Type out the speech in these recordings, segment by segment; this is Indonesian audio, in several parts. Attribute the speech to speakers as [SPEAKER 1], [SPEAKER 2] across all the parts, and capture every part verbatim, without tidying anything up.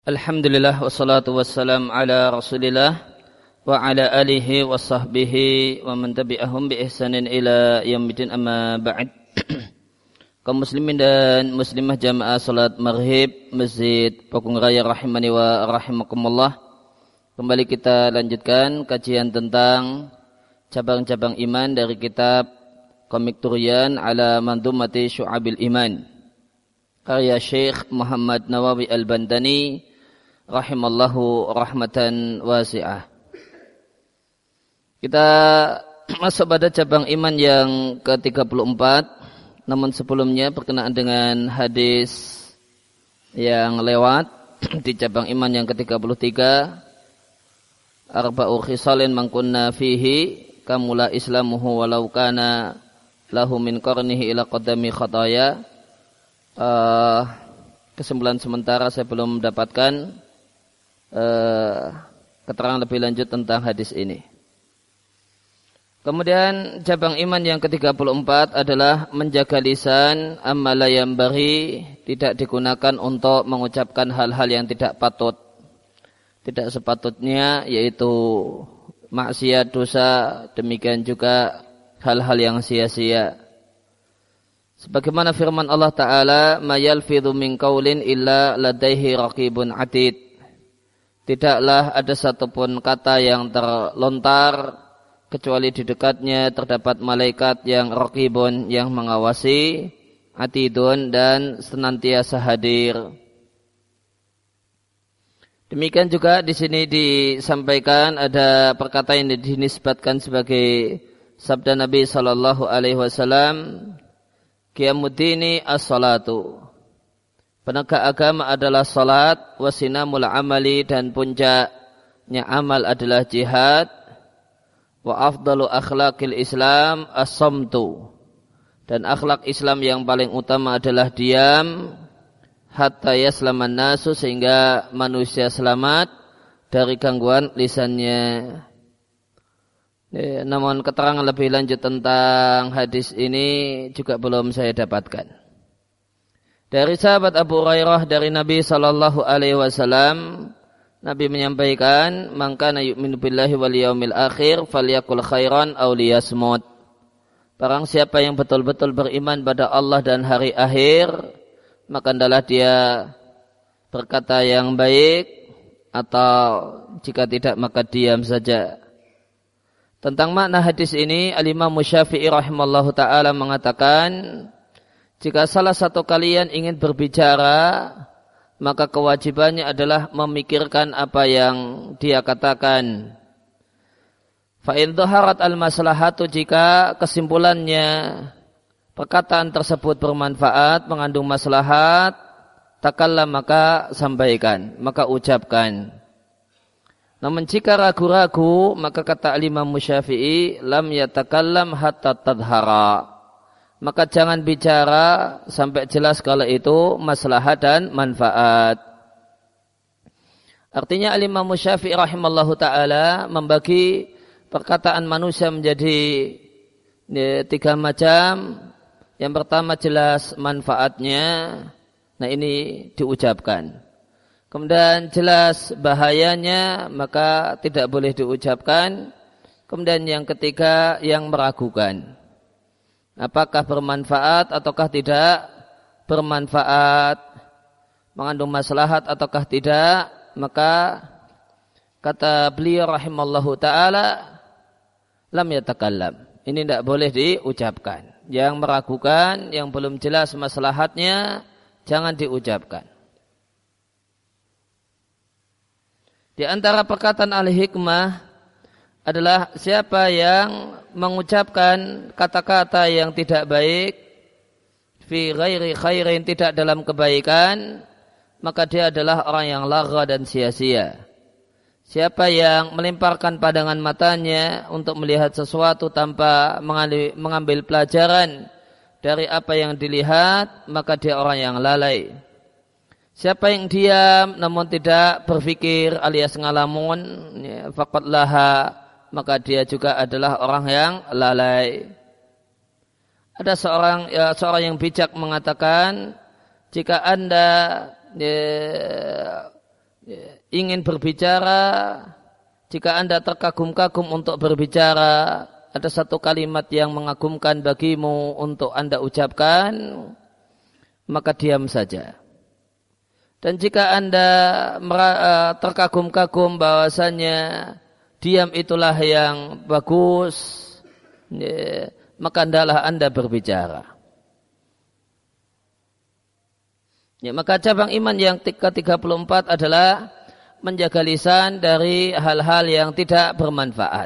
[SPEAKER 1] Alhamdulillah wassalatu wassalam ala Rasulillah wa ala alihi wa sahbihi wa man tabi'ahum bi ihsanin ila yaumil amma ba'd. Kaum muslimin dan muslimah jamaah salat maghrib Masjid Pakung Raya rahimani wa rahimakumullah. Kembali kita lanjutkan kajian tentang cabang-cabang iman dari kitab Komik Turian ala Mandumati Syu'abil Iman karya Syekh Muhammad Nawawi Al-Bandani rahimallahu rahmatan wasi'ah. Kita masuk pada cabang iman yang ke tiga puluh empat, namun sebelumnya berkenaan dengan hadis yang lewat di cabang iman yang ke tiga puluh tiga, arba'u khisalin man kunna fihi kamula islamuhu walau kana lahu min qarnihi ila qadami khataya. Uh, kesimpulan sementara saya belum mendapatkan uh, keterangan lebih lanjut tentang hadis ini. Kemudian cabang iman yang ke tiga puluh empat adalah menjaga lisan amma la yambaghi, tidak digunakan untuk mengucapkan hal-hal yang tidak patut, tidak sepatutnya, yaitu maksiat, dosa, demikian juga hal-hal yang sia-sia. Sebagaimana firman Allah Ta'ala, ma yalfidhu min qaulin illa ladaihi raqibun atid. Tidaklah ada satupun kata yang terlontar kecuali di dekatnya terdapat malaikat yang raqibun, yang mengawasi, atidun, dan senantiasa hadir. Demikian juga di sini disampaikan ada perkataan yang dinisbatkan sebagai sabda Nabi sallallahu alaihi wasallam, Qiyamuddini as-salatu. Penegak agama adalah salat, wasinamul amali, dan puncaknya amal adalah jihad, wa afdalu akhlaqil Islam as-samtu. Dan akhlak Islam yang paling utama adalah diam, hatta yaslaman nasu, sehingga manusia selamat dari gangguan lisannya. Ya, namun keterangan lebih lanjut tentang hadis ini juga belum saya dapatkan. Dari sahabat Abu Hurairah dari Nabi sallallahu alaihi wasallam, Nabi menyampaikan, "Man kana yu'minu billahi wal yaumil akhir falyakul khairan aw liyasmut." Barang siapa yang betul-betul beriman pada Allah dan hari akhir, maka hendaklah dia berkata yang baik, atau jika tidak maka diam saja. Tentang makna hadis ini, Al-Imam Syafi'i rahimallahu ta'ala mengatakan, jika salah satu kalian ingin berbicara, maka kewajibannya adalah memikirkan apa yang dia katakan. Fa'in dhaharat al-maslahatu, jika kesimpulannya perkataan tersebut bermanfaat, mengandung maslahat, takallam, maka sampaikan, maka ucapkan. Namun jika ragu-ragu, maka kata Imam Syafi'i, lam yatakallam hatta tadhara. Maka jangan bicara sampai jelas kalau itu maslahat dan manfaat. Artinya Imam Syafi'i rahimallahu ta'ala membagi perkataan manusia menjadi ya, tiga macam. Yang pertama jelas manfaatnya, nah ini diucapkan. Kemudian jelas bahayanya, maka tidak boleh diucapkan. Kemudian yang ketiga yang meragukan, apakah bermanfaat ataukah tidak bermanfaat, mengandung maslahat ataukah tidak, maka kata beliau rahimallahu ta'ala, lam yatakallam, ini tidak boleh diucapkan. Yang meragukan, yang belum jelas maslahatnya, jangan diucapkan. Di antara perkataan al-hikmah adalah siapa yang mengucapkan kata-kata yang tidak baik, fi ghairi khairin, tidak dalam kebaikan, maka dia adalah orang yang lagha dan sia-sia. Siapa yang melemparkan pandangan matanya untuk melihat sesuatu tanpa mengambil pelajaran dari apa yang dilihat, maka dia orang yang lalai. Siapa yang diam namun tidak berfikir alias ngalamun, ya, faqad laha, maka dia juga adalah orang yang lalai. Ada seorang ya, seorang yang bijak mengatakan, jika Anda ya, ingin berbicara, jika Anda terkagum-kagum untuk berbicara, ada satu kalimat yang mengagumkan bagimu untuk Anda ucapkan, maka diam saja. Dan jika Anda terkagum-kagum bahwasanya diam itulah yang bagus, ya, maka hendaklah Anda berbicara. Ya, maka cabang iman yang ke tiga puluh empat adalah menjaga lisan dari hal-hal yang tidak bermanfaat.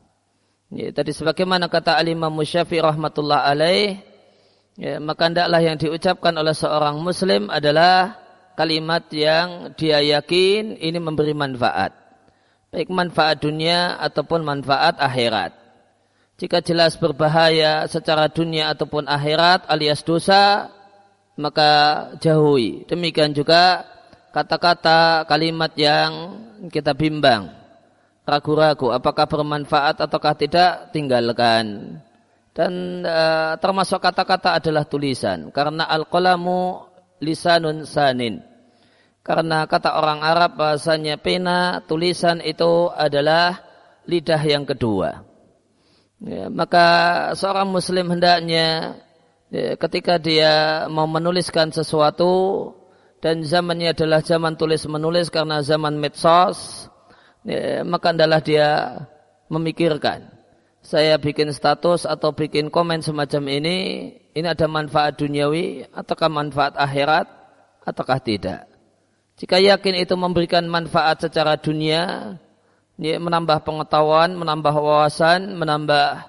[SPEAKER 1] Ya, tadi sebagaimana kata Al-Imam Syafi'i rahmatullah alaih, ya, maka hendaklah yang diucapkan oleh seorang muslim adalah kalimat yang dia yakin ini memberi manfaat, baik manfaat dunia ataupun manfaat akhirat. Jika jelas berbahaya secara dunia ataupun akhirat alias dosa, maka jauhi. Demikian juga kata-kata kalimat yang kita bimbang, ragu-ragu apakah bermanfaat ataukah tidak, tinggalkan. Dan e, termasuk kata-kata adalah tulisan, karena al-qalamu lisanun sanin. Karena kata orang Arab bahasanya pena, tulisan itu adalah lidah yang kedua. Ya, maka seorang muslim hendaknya ya, ketika dia mau menuliskan sesuatu, dan zamannya adalah zaman tulis menulis karena zaman medsos, ya, maka adalah dia memikirkan, saya bikin status atau bikin komen semacam ini, ini ada manfaat duniawi ataukah manfaat akhirat ataukah tidak. Jika yakin itu memberikan manfaat secara dunia, ya, menambah pengetahuan, menambah wawasan, menambah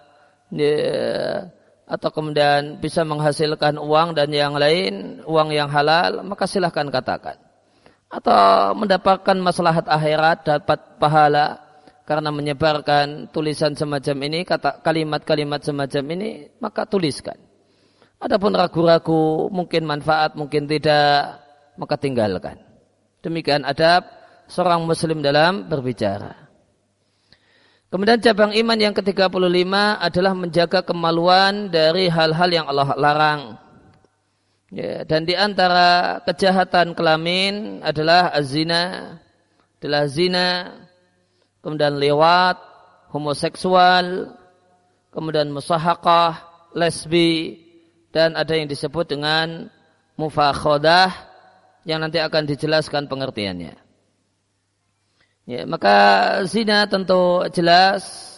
[SPEAKER 1] ya, atau kemudian bisa menghasilkan uang dan yang lain, uang yang halal, maka silahkan katakan. Atau mendapatkan maslahat akhirat, dapat pahala karena menyebarkan tulisan semacam ini, kata kalimat-kalimat semacam ini, maka tuliskan. Adapun ragu-ragu, mungkin manfaat, mungkin tidak, maka tinggalkan. Demikian adab seorang muslim dalam berbicara. Kemudian cabang iman yang ke tiga puluh lima adalah menjaga kemaluan dari hal-hal yang Allah larang. Ya, dan di antara kejahatan kelamin adalah az-zina, adalah zina, kemudian lewat, homoseksual, kemudian musahaqah, lesbi, dan ada yang disebut dengan mufakhadah yang nanti akan dijelaskan pengertiannya. Ya, maka zina tentu jelas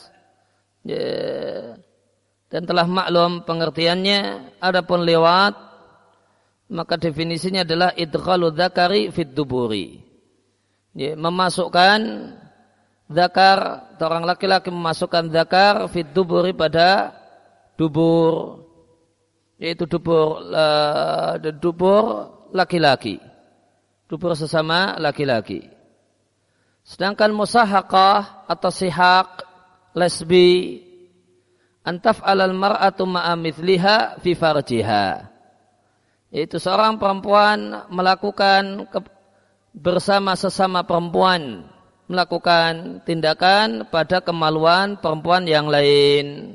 [SPEAKER 1] ya, dan telah maklum pengertiannya. Adapun lewat, maka definisinya adalah idkhalu dzakari fid duburi. Ya, memasukkan dzakar, orang laki-laki memasukkan dzakar fid duburi pada dubur, yaitu dubur uh, dubur laki-laki, dubur sesama laki-laki. Sedangkan musahaqah atau sihaq, lesbi, antaf alal mar'atu ma'a mithliha fi farjiha, yaitu seorang perempuan melakukan ke, bersama sesama perempuan, melakukan tindakan pada kemaluan perempuan yang lain.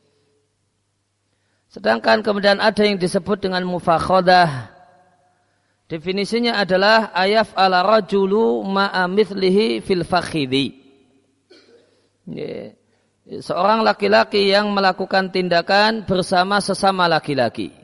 [SPEAKER 1] Sedangkan kemudian ada yang disebut dengan mufakhadah. Definisinya adalah ayaf ala rajulu ma'a mithlihi fil fakhidhi. Seorang laki-laki yang melakukan tindakan bersama sesama laki-laki.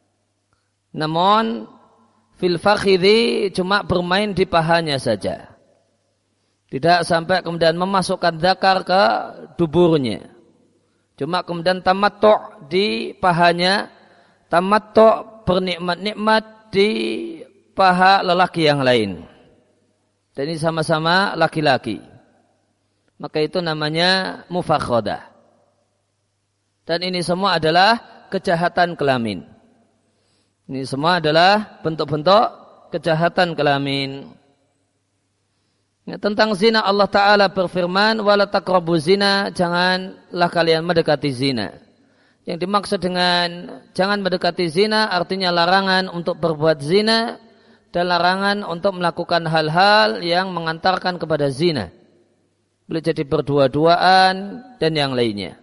[SPEAKER 1] Namun fil fakhidhi cuma bermain di pahanya saja. Tidak sampai kemudian memasukkan dzakar ke duburnya. Cuma kemudian tamattu' di pahanya, tamattu' bernikmat-nikmat di paha lelaki yang lain. Dan ini sama-sama laki-laki. Maka itu namanya mufakhadah. Dan ini semua adalah kejahatan kelamin. Ini semua adalah bentuk-bentuk kejahatan kelamin. Ya, tentang zina Allah Ta'ala berfirman, wala taqrabu zina, janganlah kalian mendekati zina. Yang dimaksud dengan jangan mendekati zina artinya larangan untuk berbuat zina dan larangan untuk melakukan hal-hal yang mengantarkan kepada zina. Boleh jadi berdua-duaan dan yang lainnya.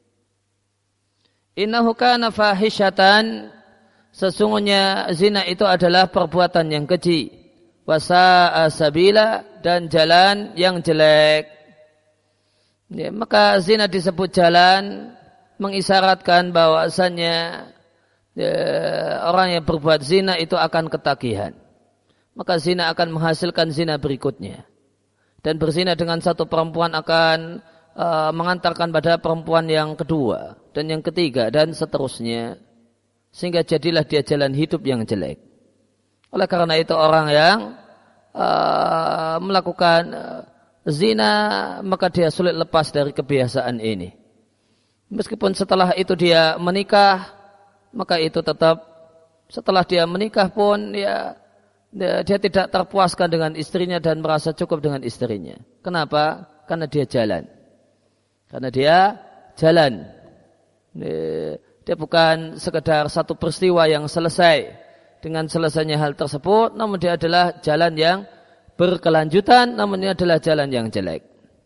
[SPEAKER 1] Innahu kana fahishatan, sesungguhnya zina itu adalah perbuatan yang keji. wasa'a sabila, dan jalan yang jelek. Ya, maka zina disebut jalan mengisyaratkan bahwasannya ya, orang yang berbuat zina itu akan ketagihan. Maka zina akan menghasilkan zina berikutnya. Dan berzina dengan satu perempuan akan uh, mengantarkan pada perempuan yang kedua dan yang ketiga dan seterusnya. Sehingga jadilah dia jalan hidup yang jelek. Oleh karena itu orang yang uh, melakukan uh, zina, maka dia sulit lepas dari kebiasaan ini. Meskipun setelah itu dia menikah, maka itu tetap setelah dia menikah pun ya, dia, dia tidak terpuaskan dengan istrinya dan merasa cukup dengan istrinya. Kenapa? Karena dia jalan. Karena dia jalan. Dia bukan sekedar satu peristiwa yang selesai dengan selesainya hal tersebut, namun dia adalah jalan yang berkelanjutan, namun ini adalah jalan yang jelek.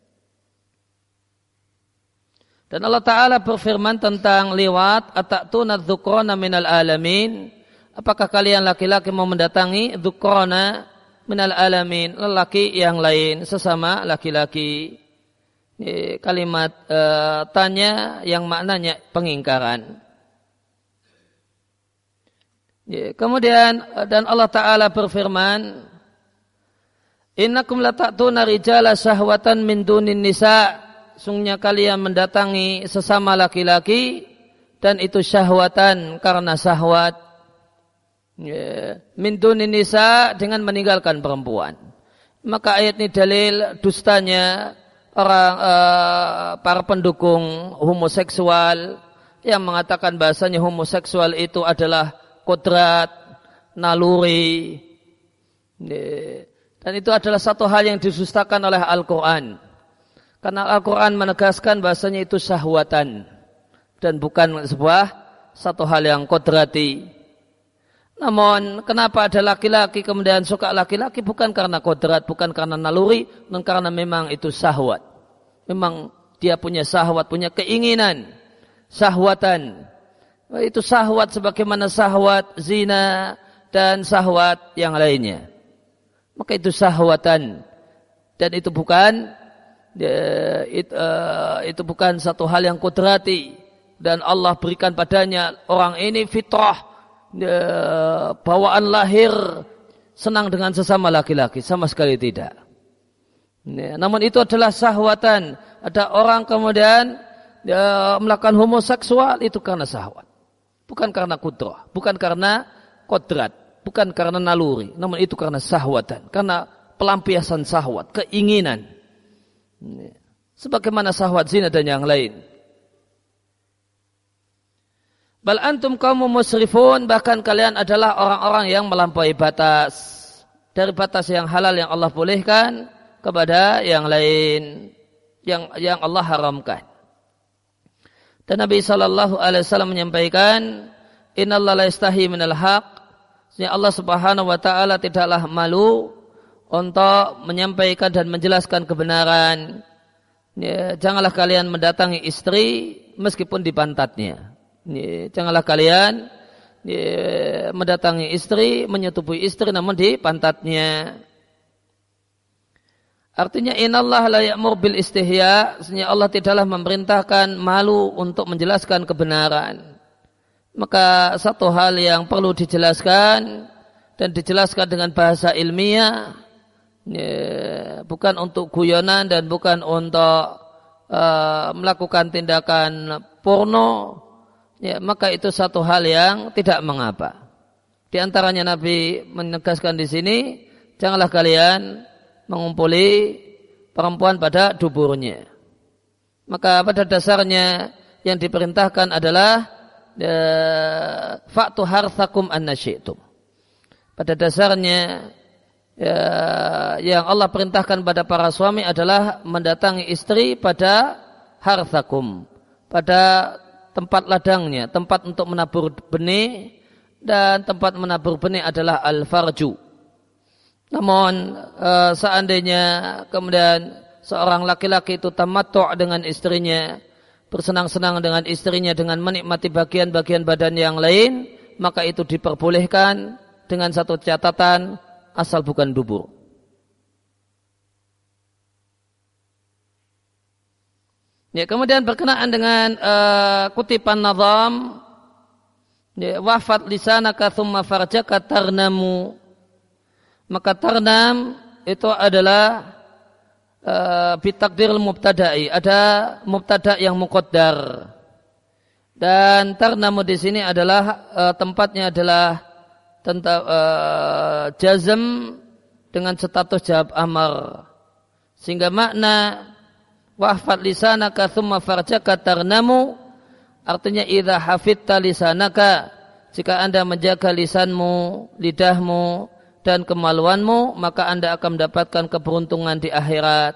[SPEAKER 1] Dan Allah Ta'ala berfirman tentang liwat, atatuna dzukrana minal alamin. Apakah kalian laki-laki mau mendatangi dzukrana minal alamin, lelaki yang lain sesama laki-laki? Ini kalimat e, tanya yang maknanya pengingkaran. Ya, kemudian dan Allah Ta'ala berfirman, innakum lata'tuna rijala syahwatan min dunin nisa'. Sungguhnya kalian mendatangi sesama laki-laki dan itu syahwatan karena syahwat. Ya, min dunin nisa, dengan meninggalkan perempuan. Maka ayat ini dalil dustanya orang uh, para pendukung homoseksual yang mengatakan bahasanya homoseksual itu adalah kodrat, naluri. Ya, dan itu adalah satu hal yang disustakan oleh Al-Quran. Karena Al-Quran menegaskan bahasanya itu syahwatan dan bukan sebuah satu hal yang kodrati. Namun kenapa ada laki-laki kemudian suka laki-laki? Bukan karena kodrat, bukan karena naluri, namun karena memang itu syahwat. Memang dia punya syahwat, punya keinginan, syahwatan. Itu syahwat sebagaimana syahwat zina dan syahwat yang lainnya. Maka itu syahwatan. Dan itu bukan Ya, it, uh, itu bukan satu hal yang kudrati, dan Allah berikan padanya orang ini fitrah, ya, bawaan lahir senang dengan sesama laki-laki, sama sekali tidak. Ya, namun itu adalah syahwatan. Ada orang kemudian ya, melakukan homoseksual itu karena syahwat, bukan karena kudrah, bukan karena kodrat, bukan karena naluri, namun itu karena syahwatan, karena pelampiasan syahwat, keinginan. Sebagaimana syahwat zina dan yang lain. Bal antum kaum musrifun, bahkan kalian adalah orang-orang yang melampaui batas dari batas yang halal yang Allah bolehkan kepada yang lain yang yang Allah haramkan. Dan Nabi sallallahu alaihi wasallam menyampaikan, innallaha la yastahi minal haq. Allah Subhanahu wa taala tidaklah malu untuk menyampaikan dan menjelaskan kebenaran. Ya, janganlah kalian mendatangi istri meskipun di pantatnya. Ya, janganlah kalian ya, mendatangi istri, menyetubuhi istri namun di pantatnya. Artinya innallaha la ya'mur bil istihya, sesungguhnya Allah tidaklah memerintahkan malu untuk menjelaskan kebenaran. Maka satu hal yang perlu dijelaskan dan dijelaskan dengan bahasa ilmiah, ya, bukan untuk guyonan dan bukan untuk uh, melakukan tindakan porno, ya, maka itu satu hal yang tidak mengapa. Di antaranya Nabi menegaskan di sini, janganlah kalian mengumpuli perempuan pada duburnya. Maka pada dasarnya yang diperintahkan adalah uh, fa'tu harthakum annasyi'tum. Pada dasarnya ya, yang Allah perintahkan pada para suami adalah mendatangi istri pada harthakum, pada tempat ladangnya, tempat untuk menabur benih, dan tempat menabur benih adalah al-farju. Namun e, seandainya kemudian seorang laki-laki itu tamattu' dengan istrinya, bersenang-senang dengan istrinya dengan menikmati bagian-bagian badan yang lain, maka itu diperbolehkan dengan satu catatan, asal bukan dubur. Ya, kemudian berkenaan dengan uh, kutipan nazam, ya, wafat lisanaka thumma farjaka tarnamu. Maka tarnam itu adalah uh, bitakdiril mubtada'i, ada mubtada' yang muqaddar. Dan tarnamu di sini adalah uh, tempatnya adalah tentang uh, jazm dengan status jawab amar. Sehingga makna wahfad lisanaka thumma farjaka tarnamu artinya idza hafidta lisanaka, jika Anda menjaga lisanmu, lidahmu dan kemaluanmu, maka Anda akan mendapatkan keberuntungan di akhirat.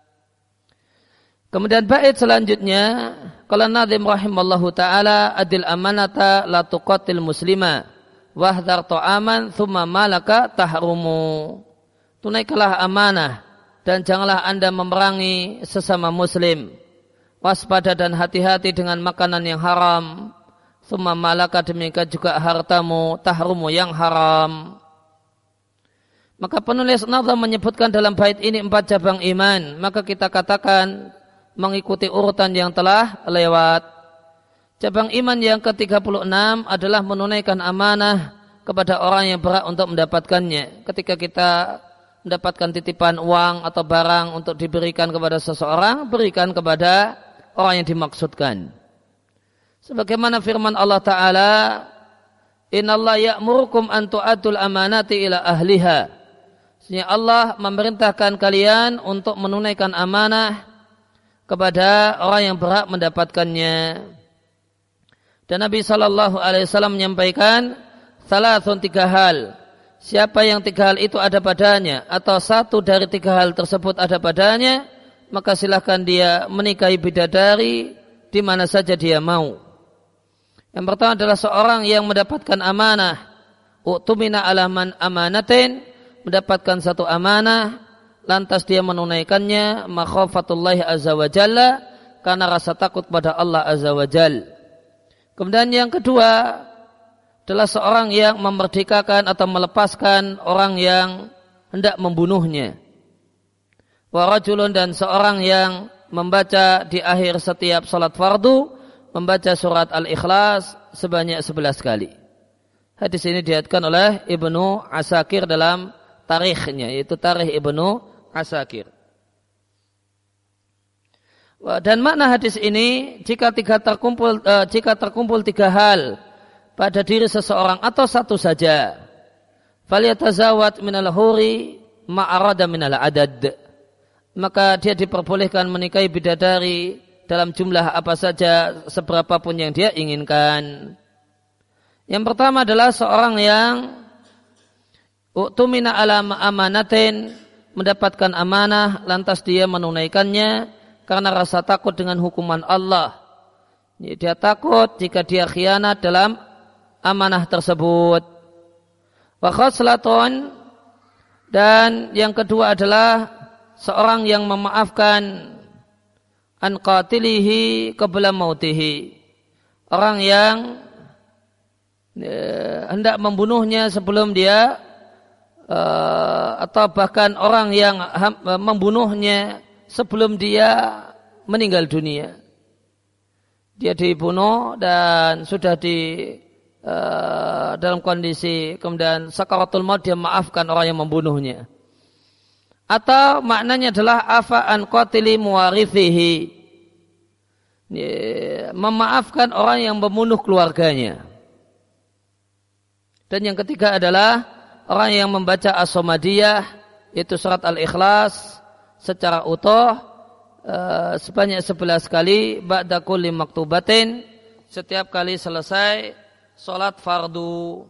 [SPEAKER 1] Kemudian bait selanjutnya, qala nadhim rahimallahu taala adil amanata la tuqatil muslima wahdhar ta'aman thumma malaka tahrumu. Tunaikanlah amanah dan janganlah Anda memerangi sesama muslim. Waspada dan hati-hati dengan makanan yang haram. Thumma malaka, demikian juga hartamu, tahrumu yang haram. Maka penulis nazam menyebutkan dalam bait ini empat cabang iman. Maka kita katakan mengikuti urutan yang telah lewat. Cabang iman yang ke tiga puluh enam adalah menunaikan amanah kepada orang yang berhak untuk mendapatkannya. Ketika kita mendapatkan titipan uang atau barang untuk diberikan kepada seseorang, berikan kepada orang yang dimaksudkan. Sebagaimana firman Allah Ta'ala, Innallaha ya'murukum an tu'addul amanati ila ahliha. Sesungguhnya Allah memerintahkan kalian untuk menunaikan amanah kepada orang yang berhak mendapatkannya. Dan Nabi Shallallahu Alaihi Wasallam menyampaikan salasun, tiga hal. Siapa yang tiga hal itu ada padanya atau satu dari tiga hal tersebut ada padanya, maka silahkan dia menikahi bidadari di mana saja dia mau. Yang pertama adalah seorang yang mendapatkan amanah, u'tumina alaman amanatin, mendapatkan satu amanah, lantas dia menunaikannya, makhafatullahi azza wa jalla, karena rasa takut pada Allah azza wa jalla. Kemudian yang kedua adalah seorang yang memerdekakan atau melepaskan orang yang hendak membunuhnya. Wa rajulun, dan seorang yang membaca di akhir setiap salat fardu, membaca surat Al-Ikhlas sebanyak sebelas kali. Hadis ini diriwayatkan oleh Ibnu Asakir dalam tarikhnya, yaitu Tarikh Ibnu Asakir. Dan makna hadis ini, jika tiga terkumpul uh, jika terkumpul tiga hal pada diri seseorang atau satu saja, falyatazawwad minal huri ma'arada minal adad, maka dia diperbolehkan menikahi bidadari dalam jumlah apa saja, seberapapun yang dia inginkan. Yang pertama adalah seorang yang u'tumina ala amanatin, mendapatkan amanah lantas dia menunaikannya karena rasa takut dengan hukuman Allah. Dia takut jika dia khianat dalam amanah tersebut. Wa khaslatun, dan yang kedua adalah seorang yang memaafkan an qatilihi qabla mautihi, orang yang eh, hendak membunuhnya sebelum dia eh, atau bahkan orang yang ham, membunuhnya sebelum dia meninggal dunia. Dia dibunuh dan sudah di Uh, dalam kondisi kemudian sakaratul maut, dia maafkan orang yang membunuhnya. Atau maknanya adalah afa'an qatili muwarithihi, memaafkan orang yang membunuh keluarganya. Dan yang ketiga adalah orang yang membaca as-somadiyah, yaitu surat Al-Ikhlas secara utuh uh, sebanyak sebelas kali ba'da kulli maktubatin, setiap kali selesai salat fardu.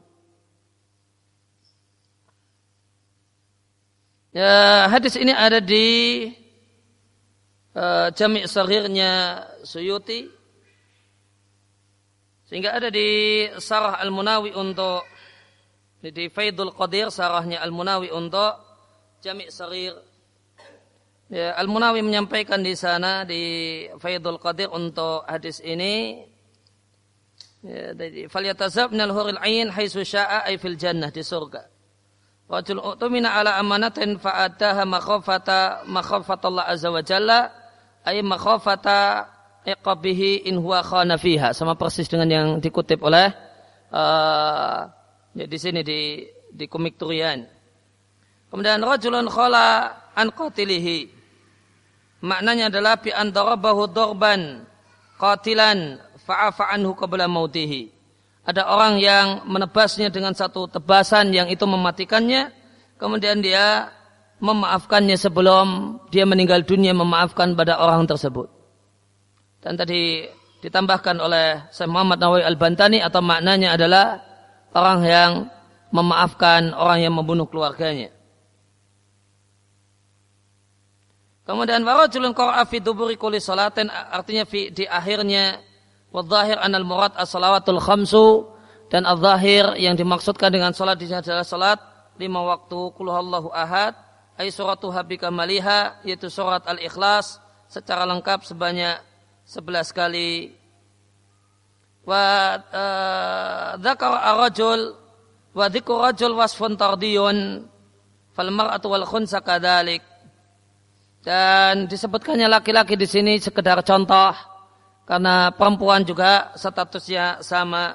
[SPEAKER 1] Ya, hadis ini ada di uh, Jami' Shaghirnya Suyuti, sehingga ada di Sarah Al-Munawi untuk di Faidul Qadir, sarahnya Al-Munawi untuk Jami' Shaghir. Ya, Al-Munawi menyampaikan di sana di Faidul Qadir untuk hadis ini, ya, falyatazab minal huril ain haitsu syaa ay fil jannah, di surga. Rajul utumina ala amanatin fa'adaha makhafata makhafatallah azza wa jalla ay makhafata iqabihi in huwa khana fiha, sama persis dengan yang dikutip oleh uh, ya di sini di di komik Turian. Kemudian rajulun khala an qatilihi, maknanya adalah bi an darabahu darban qatilan fa'afa anhu qabla mautihi. Ada orang yang menebasnya dengan satu tebasan yang itu mematikannya, kemudian dia memaafkannya sebelum dia meninggal dunia, memaafkan pada orang tersebut. Dan tadi ditambahkan oleh Syekh Muhammad Nawawi Al-Bantani, atau maknanya adalah orang yang memaafkan orang yang membunuh keluarganya. Kemudian warajulun qara'a fi duburi kulli salatin, artinya fi, di akhirnya wadh-dhahir anal murad as-salawatul khamsu, dan al-zahir yang dimaksudkan dengan salat di sini adalah salat lima waktu qul huwallahu ahad, ay suratu habika maliha, yaitu surat al-ikhlas secara lengkap sebanyak sebelas kali. Wa dzakara ar-rajul wa dzikru rajul wasfun tardiyun fal mar'atu wal khunsa kadzalik. Dan disebutkannya laki-laki di sini sekedar contoh, karena perempuan juga statusnya sama.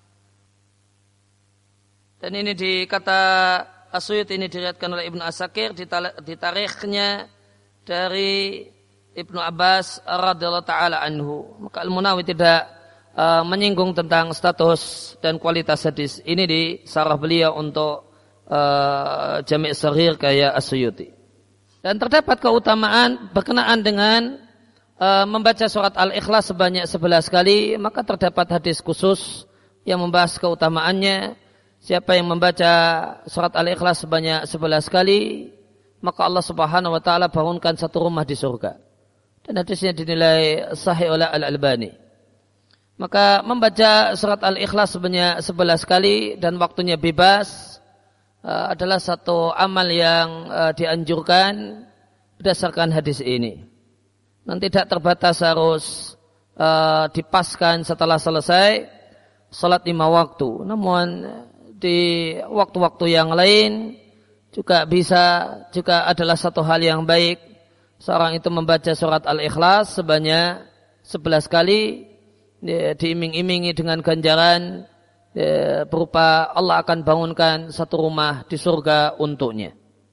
[SPEAKER 1] Dan ini di kata As-Suyuti ini diriwayatkan oleh Ibnu Asakir di tarikhnya dari Ibnu Abbas radhiyallahu taala anhu. Maka Al-Munawi tidak uh, menyinggung tentang status dan kualitas hadis ini di sarah beliau untuk uh, Jami' Shaghir kayak As-Suyuti. Dan terdapat keutamaan berkenaan dengan Uh, membaca surat Al-Ikhlas sebanyak sebelas kali, maka terdapat hadis khusus yang membahas keutamaannya. Siapa yang membaca surat Al-Ikhlas sebanyak sebelas kali, maka Allah Subhanahu wa taala bangunkan satu rumah di surga. Dan hadisnya dinilai sahih oleh Al-Albani. Maka membaca surat Al-Ikhlas sebanyak sebelas kali dan waktunya bebas uh, adalah satu amal yang uh, dianjurkan berdasarkan hadis ini. Dan tidak terbatas harus uh, dipaskan setelah selesai salat lima waktu. Namun di waktu-waktu yang lain juga bisa, juga adalah satu hal yang baik seorang itu membaca surat Al-Ikhlas sebanyak sebelas kali, ya, diiming-imingi dengan ganjaran, ya, berupa Allah akan bangunkan satu rumah di surga untuknya.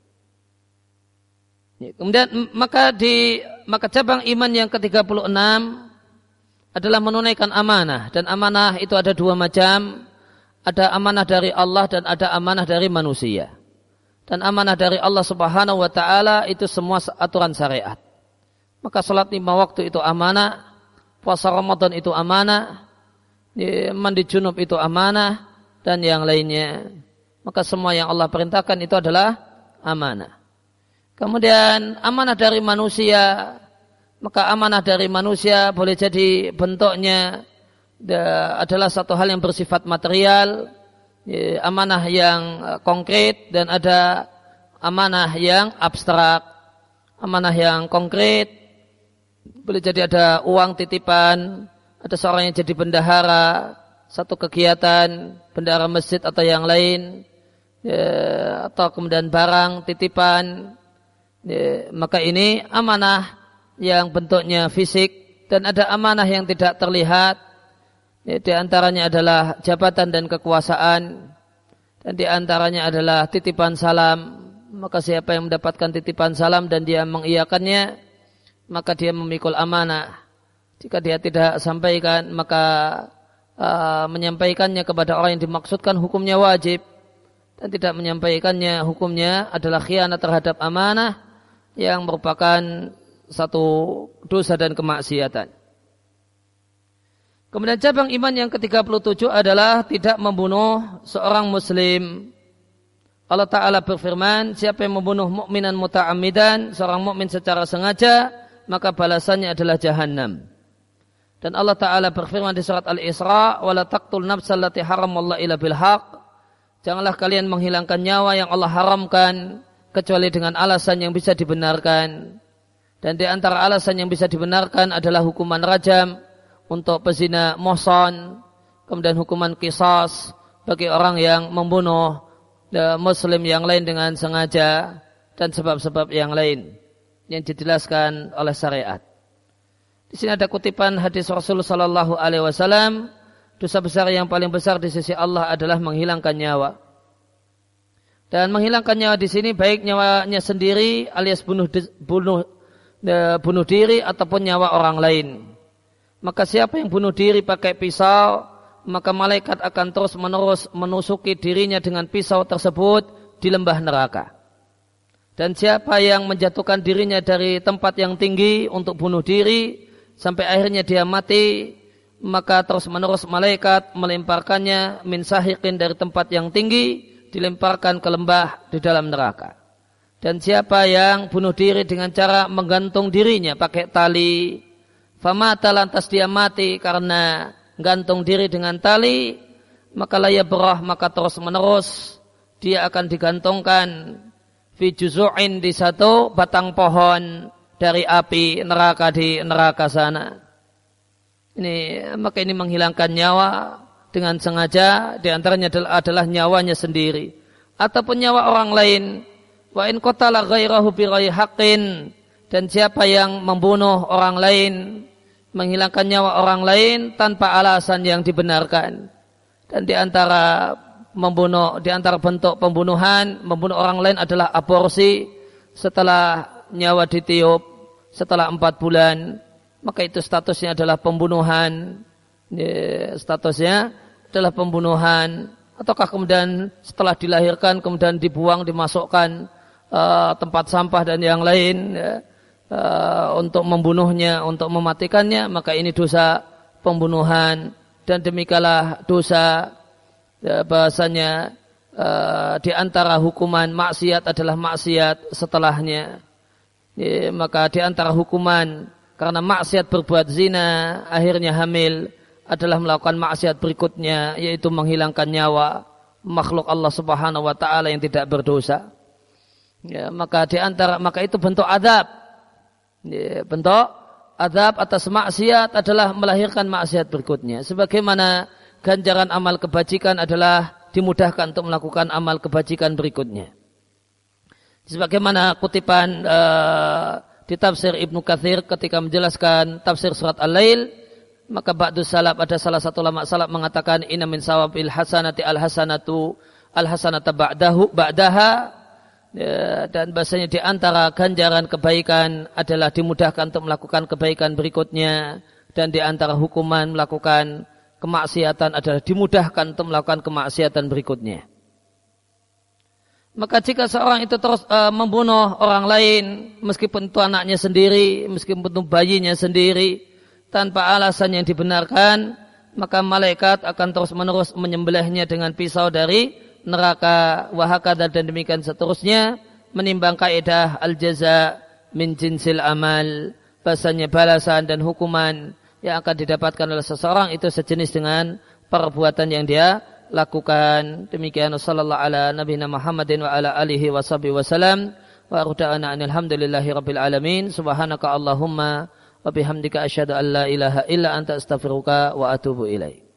[SPEAKER 1] Kemudian maka di maka cabang iman yang ke tiga puluh enam adalah menunaikan amanah, dan amanah itu ada dua macam, ada amanah dari Allah dan ada amanah dari manusia. Dan amanah dari Allah Subhanahu wa taala itu semua aturan syariat. Maka salat lima waktu itu amanah, puasa Ramadan itu amanah, mandi junub itu amanah, dan yang lainnya. Maka semua yang Allah perintahkan itu adalah amanah. Kemudian amanah dari manusia, maka amanah dari manusia boleh jadi bentuknya adalah satu hal yang bersifat material, amanah yang konkret, dan ada amanah yang abstrak. Amanah yang konkret boleh jadi ada uang titipan, ada seorang yang jadi bendahara satu kegiatan, bendahara masjid atau yang lain, ya, atau kemudian barang titipan. Ya, maka ini amanah yang bentuknya fisik, dan ada amanah yang tidak terlihat. Ya, di antaranya adalah jabatan dan kekuasaan, dan di antaranya adalah titipan salam. Maka siapa yang mendapatkan titipan salam dan dia mengiyakannya, maka dia memikul amanah. Jika dia tidak sampaikan, maka uh, menyampaikannya kepada orang yang dimaksudkan hukumnya wajib, dan tidak menyampaikannya hukumnya adalah khianat terhadap amanah, yang merupakan satu dosa dan kemaksiatan. Kemudian cabang iman yang ke tiga puluh tujuh adalah tidak membunuh seorang muslim. Allah Ta'ala berfirman, siapa yang membunuh mukminan muta'ammidan, seorang mukmin secara sengaja, maka balasannya adalah jahannam. Dan Allah Ta'ala berfirman di surat Al-Isra, wala taqtul nafsal lati haramallahu illa bil haqq. Janganlah kalian menghilangkan nyawa yang Allah haramkan kecuali dengan alasan yang bisa dibenarkan. Dan di antara alasan yang bisa dibenarkan adalah hukuman rajam untuk pezina muhsan, kemudian hukuman qisas bagi orang yang membunuh muslim yang lain dengan sengaja dan sebab-sebab yang lain yang dijelaskan oleh syariat. Di sini ada kutipan hadis Rasulullah sallallahu alaihi wasallam, dosa besar yang paling besar di sisi Allah adalah menghilangkan nyawa. Dan menghilangkan nyawa di sini baik nyawanya sendiri alias bunuh bunuh bunuh diri ataupun nyawa orang lain. Maka siapa yang bunuh diri pakai pisau, maka malaikat akan terus menerus menusuki dirinya dengan pisau tersebut di lembah neraka. Dan siapa yang menjatuhkan dirinya dari tempat yang tinggi untuk bunuh diri sampai akhirnya dia mati, maka terus menerus malaikat melemparkannya min sahiqin dari tempat yang tinggi, dilemparkan ke lembah di dalam neraka. Dan siapa yang bunuh diri dengan cara menggantung dirinya pakai tali, famata lantas dia mati karena gantung diri dengan tali, maka la yabrah, maka terus menerus dia akan digantungkan fi juzu'in di satu batang pohon dari api neraka di neraka sana. Ini maka ini menghilangkan nyawa dengan sengaja, di antaranya adalah, adalah nyawanya sendiri ataupun nyawa orang lain. Wa in qatala ghairahu bi ghairi haqqin, dan siapa yang membunuh orang lain, menghilangkan nyawa orang lain tanpa alasan yang dibenarkan. Dan di antara membunuh, di antara bentuk pembunuhan, membunuh orang lain adalah aborsi setelah nyawa ditiup setelah empat bulan, maka itu statusnya adalah pembunuhan. Statusnya adalah pembunuhan. Ataukah kemudian setelah dilahirkan kemudian dibuang, dimasukkan uh, tempat sampah dan yang lain ya, uh, untuk membunuhnya, untuk mematikannya, maka ini dosa pembunuhan. Dan demikianlah dosa ya, bahasanya uh, di antara hukuman maksiat adalah maksiat setelahnya. Ya, maka di antara hukuman karena maksiat berbuat zina akhirnya hamil adalah melakukan maksiat berikutnya, yaitu menghilangkan nyawa makhluk Allah Subhanahu wa taala yang tidak berdosa. Ya, maka di antara maka itu bentuk azab. Ya, bentuk azab atas maksiat adalah melahirkan maksiat berikutnya. Sebagaimana ganjaran amal kebajikan adalah dimudahkan untuk melakukan amal kebajikan berikutnya. Sebagaimana kutipan uh, di tafsir Ibnu Katsir ketika menjelaskan tafsir surat Al-Lail, maka ba'du salaf, ada salah satu ulama salaf mengatakan inna min sawabil hasanati al-hasanatu al-hasanata ba'dahu ba'daha, ya, dan bahasanya di antara ganjaran kebaikan adalah dimudahkan untuk melakukan kebaikan berikutnya, dan di antara hukuman melakukan kemaksiatan adalah dimudahkan untuk melakukan kemaksiatan berikutnya. Maka jika seorang itu terus uh, membunuh orang lain, meskipun itu anaknya sendiri, meskipun itu bayinya sendiri, tanpa alasan yang dibenarkan, maka malaikat akan terus menerus menyembelihnya dengan pisau dari neraka, wahakadha, dan demikian seterusnya, menimbang kaidah al-jaza min jinsil amal, bahasanya balasan dan hukuman yang akan didapatkan oleh seseorang itu sejenis dengan perbuatan yang dia lakukan. Demikian sallallahu ala nabiyina Muhammadin wa ala alihi wa sahbihi wasallam wa arda'ana alhamdulillahi rabbil alamin. Subhanaka Allahumma wa bihamdika asyhadu an la ilaha illa anta astaghfiruka wa atubu ilaik.